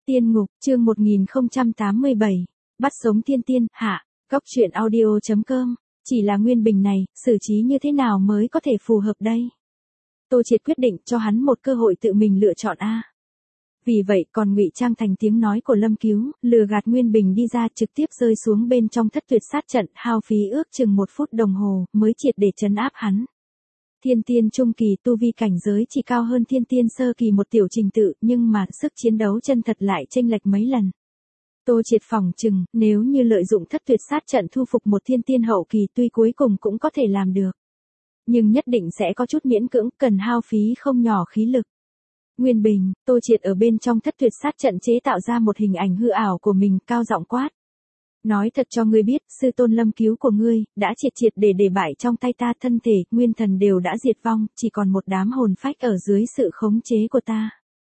Tiên ngục, chương 1087. Bắt sống thiên tiên, hạ. Góc truyện audio.com. Chỉ là Nguyên Bình này, xử trí như thế nào mới có thể phù hợp đây? Tô Triệt quyết định cho hắn một cơ hội tự mình lựa chọn a. Vì vậy còn ngụy trang thành tiếng nói của Lâm Cứu, lừa gạt Nguyên Bình đi ra trực tiếp rơi xuống bên trong thất tuyệt sát trận, hao phí ước chừng 1 phút đồng hồ, mới triệt để trấn áp hắn. Thiên tiên trung kỳ tu vi cảnh giới chỉ cao hơn thiên tiên sơ kỳ một tiểu trình tự, nhưng mà sức chiến đấu chân thật lại chênh lệch mấy lần. Tô Triệt phỏng chừng, nếu như lợi dụng thất tuyệt sát trận thu phục một thiên tiên hậu kỳ tuy cuối cùng cũng có thể làm được. Nhưng nhất định sẽ có chút miễn cưỡng, cần hao phí không nhỏ khí lực. Nguyên Bình, Tô Triệt ở bên trong thất tuyệt sát trận chế tạo ra một hình ảnh hư ảo của mình, cao giọng quát. Nói thật cho ngươi biết, sư tôn Lâm Cứu của ngươi, đã triệt để bại trong tay ta, thân thể, nguyên thần đều đã diệt vong, chỉ còn một đám hồn phách ở dưới sự khống chế của ta.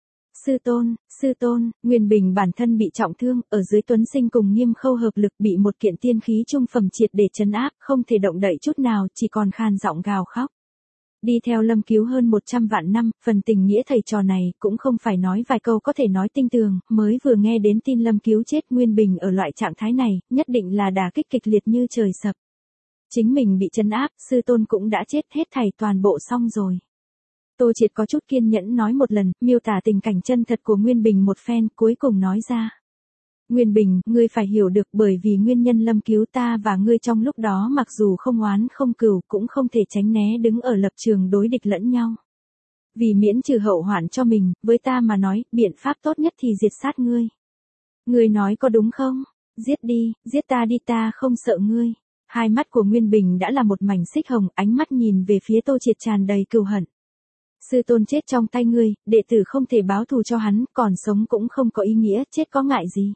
Sư tôn, Nguyên Bình bản thân bị trọng thương, ở dưới Tuấn Sinh cùng Nghiêm Khâu hợp lực bị một kiện tiên khí trung phẩm triệt để trấn áp, không thể động đậy chút nào, chỉ còn khan giọng gào khóc. Đi theo Lâm Cứu hơn 100 vạn năm, phần tình nghĩa thầy trò này cũng không phải nói vài câu có thể nói tinh tường, mới vừa nghe đến tin Lâm Cứu chết, Nguyên Bình ở loại trạng thái này, nhất định là đả kích kịch liệt như trời sập. Chính mình bị trấn áp, sư tôn cũng đã chết, hết thảy toàn bộ xong rồi. Tô Triệt có chút kiên nhẫn nói một lần, miêu tả tình cảnh chân thật của Nguyên Bình một phen, cuối cùng nói ra. Nguyên Bình, ngươi phải hiểu được, bởi vì nguyên nhân Lâm Cứu ta và ngươi trong lúc đó mặc dù không oán không cừu cũng không thể tránh né đứng ở lập trường đối địch lẫn nhau. Vì miễn trừ hậu hoạn cho mình, với ta mà nói, biện pháp tốt nhất thì diệt sát ngươi. Ngươi nói có đúng không? Giết đi, giết ta đi, ta không sợ ngươi. Hai mắt của Nguyên Bình đã là một mảnh xích hồng, ánh mắt nhìn về phía Tô Triệt tràn đầy cừu hận. Sư tôn chết trong tay ngươi, đệ tử không thể báo thù cho hắn, còn sống cũng không có ý nghĩa, chết có ngại gì.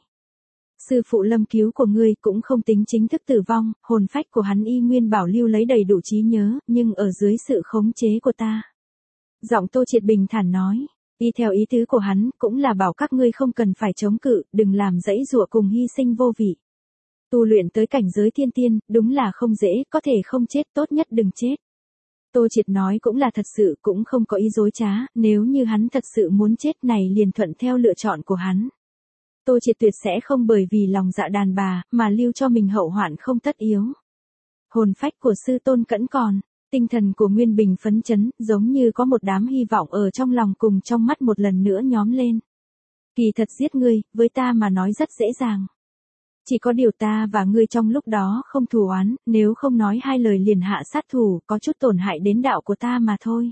Sư phụ Lâm Cứu của ngươi cũng không tính chính thức tử vong, hồn phách của hắn y nguyên bảo lưu lấy đầy đủ trí nhớ, nhưng ở dưới sự khống chế của ta. Giọng Tô Triệt bình thản nói, y theo ý tứ của hắn, cũng là bảo các ngươi không cần phải chống cự, đừng làm dãy dụa cùng hy sinh vô vị. Tu luyện tới cảnh giới thiên tiên, đúng là không dễ, có thể không chết tốt nhất đừng chết. Tô Triệt nói cũng là thật sự, cũng không có ý dối trá, nếu như hắn thật sự muốn chết này liền thuận theo lựa chọn của hắn. Tô Triệt tuyệt sẽ không bởi vì lòng dạ đàn bà, mà lưu cho mình hậu hoạn không tất yếu. Hồn phách của sư tôn cẫn còn, tinh thần của Nguyên Bình phấn chấn, giống như có một đám hy vọng ở trong lòng cùng trong mắt một lần nữa nhóm lên. Kỳ thật giết ngươi, với ta mà nói rất dễ dàng. Chỉ có điều ta và ngươi trong lúc đó không thù oán, nếu không nói hai lời liền hạ sát thủ, có chút tổn hại đến đạo của ta mà thôi.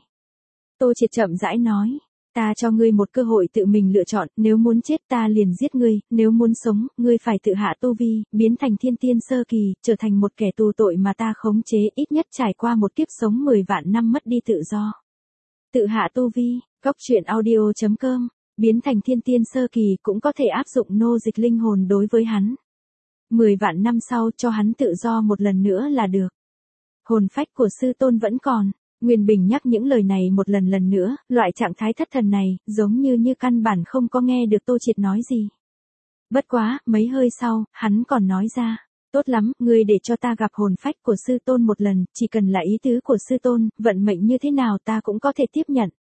Tô Triệt chậm rãi nói. Ta cho ngươi một cơ hội tự mình lựa chọn, nếu muốn chết ta liền giết ngươi, nếu muốn sống, ngươi phải tự hạ tu vi, biến thành thiên tiên sơ kỳ, trở thành một kẻ tù tội mà ta khống chế, ít nhất trải qua một kiếp sống 10 vạn năm mất đi tự do. Tự hạ tu vi, góc truyện audio.com, biến thành thiên tiên sơ kỳ cũng có thể áp dụng nô dịch linh hồn đối với hắn. 10 vạn năm sau cho hắn tự do một lần nữa là được. Hồn phách của sư tôn vẫn còn. Nguyên Bình nhắc những lời này một lần nữa, loại trạng thái thất thần này, giống như căn bản không có nghe được Tô Triệt nói gì. Bất quá, mấy hơi sau, hắn còn nói ra, tốt lắm, ngươi để cho ta gặp hồn phách của sư tôn một lần, chỉ cần là ý tứ của sư tôn, vận mệnh như thế nào ta cũng có thể tiếp nhận.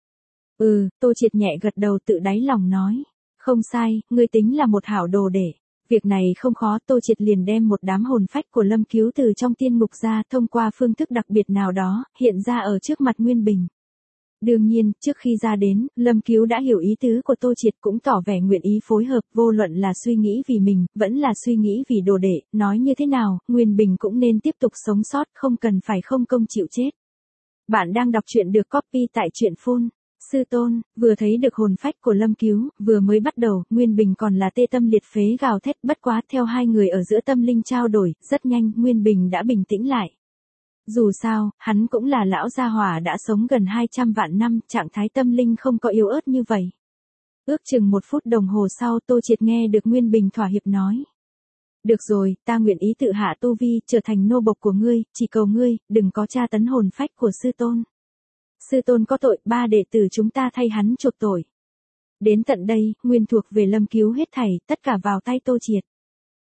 Tô Triệt nhẹ gật đầu tự đáy lòng nói, không sai, ngươi tính là một hảo đồ để. Việc này không khó, Tô Triệt liền đem một đám hồn phách của Lâm Cứu từ trong tiên ngục ra, thông qua phương thức đặc biệt nào đó, hiện ra ở trước mặt Nguyên Bình. Đương nhiên, trước khi ra đến, Lâm Cứu đã hiểu ý tứ của Tô Triệt, cũng tỏ vẻ nguyện ý phối hợp, vô luận là suy nghĩ vì mình, vẫn là suy nghĩ vì đồ đệ, nói như thế nào, Nguyên Bình cũng nên tiếp tục sống sót, không cần phải không công chịu chết. Bạn đang đọc truyện được copy tại truyện Full. Sư tôn, vừa thấy được hồn phách của Lâm Cứu, vừa mới bắt đầu, Nguyên Bình còn là tê tâm liệt phế gào thét, bất quá theo hai người ở giữa tâm linh trao đổi, rất nhanh, Nguyên Bình đã bình tĩnh lại. Dù sao, hắn cũng là lão gia hỏa đã sống gần 200 vạn năm, trạng thái tâm linh không có yếu ớt như vậy. Ước chừng 1 phút đồng hồ sau, Tô Triệt nghe được Nguyên Bình thỏa hiệp nói. Được rồi, ta nguyện ý tự hạ tu vi, trở thành nô bộc của ngươi, chỉ cầu ngươi, đừng có tra tấn hồn phách của sư tôn. Sư tôn có tội, 3 đệ tử chúng ta thay hắn chuộc tội. Đến tận đây, nguyên thuộc về Lâm Cứu hết thảy, tất cả vào tay Tô Triệt.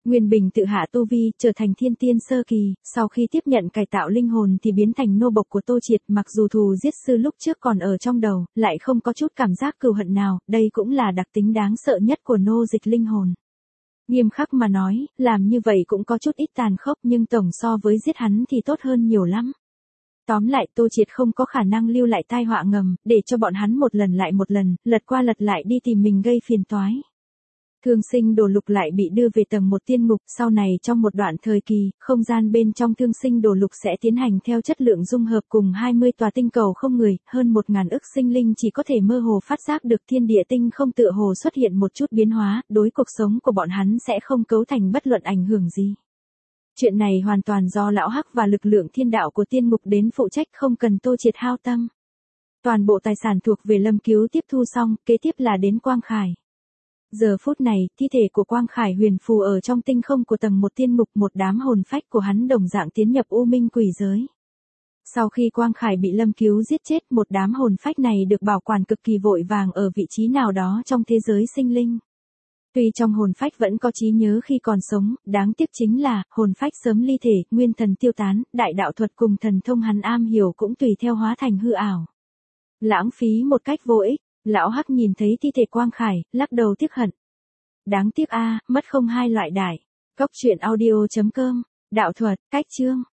Nguyên Bình tự hạ tu vi, trở thành thiên tiên sơ kỳ, sau khi tiếp nhận cải tạo linh hồn thì biến thành nô bộc của Tô Triệt, mặc dù thù giết sư lúc trước còn ở trong đầu, lại không có chút cảm giác cừu hận nào, đây cũng là đặc tính đáng sợ nhất của nô dịch linh hồn. Nghiêm khắc mà nói, làm như vậy cũng có chút ít tàn khốc nhưng tổng so với giết hắn thì tốt hơn nhiều lắm. Tóm lại Tô Triệt không có khả năng lưu lại tai họa ngầm, để cho bọn hắn một lần lại một lần, lật qua lật lại đi tìm mình gây phiền toái. Thương sinh đồ lục lại bị đưa về tầng 1 tiên ngục, sau này trong một đoạn thời kỳ, không gian bên trong thương sinh đồ lục sẽ tiến hành theo chất lượng dung hợp cùng 20 tòa tinh cầu không người, hơn 1.000 ức sinh linh chỉ có thể mơ hồ phát giác được thiên địa tinh không tựa hồ xuất hiện một chút biến hóa, đối cuộc sống của bọn hắn sẽ không cấu thành bất luận ảnh hưởng gì. Chuyện này hoàn toàn do lão Hắc và lực lượng thiên đạo của tiên ngục đến phụ trách, không cần Tô Triệt hao tâm. Toàn bộ tài sản thuộc về Lâm Cứu tiếp thu xong, kế tiếp là đến Quang Khải. Giờ phút này, thi thể của Quang Khải huyền phù ở trong tinh không của tầng 1 tiên ngục, một đám hồn phách của hắn đồng dạng tiến nhập U Minh quỷ giới. Sau khi Quang Khải bị Lâm Cứu giết chết, một đám hồn phách này được bảo quản cực kỳ vội vàng ở vị trí nào đó trong thế giới sinh linh. Tuy trong hồn phách vẫn có trí nhớ khi còn sống, đáng tiếc chính là, hồn phách sớm ly thể, nguyên thần tiêu tán, đại đạo thuật cùng thần thông hắn am hiểu cũng tùy theo hóa thành hư ảo. Lãng phí một cách vô ích, lão Hắc nhìn thấy thi thể Quang Khải, lắc đầu tiếc hận. Đáng tiếc a, mất không hai loại đại. Cốc truyện audio.com, đạo thuật, cách chương.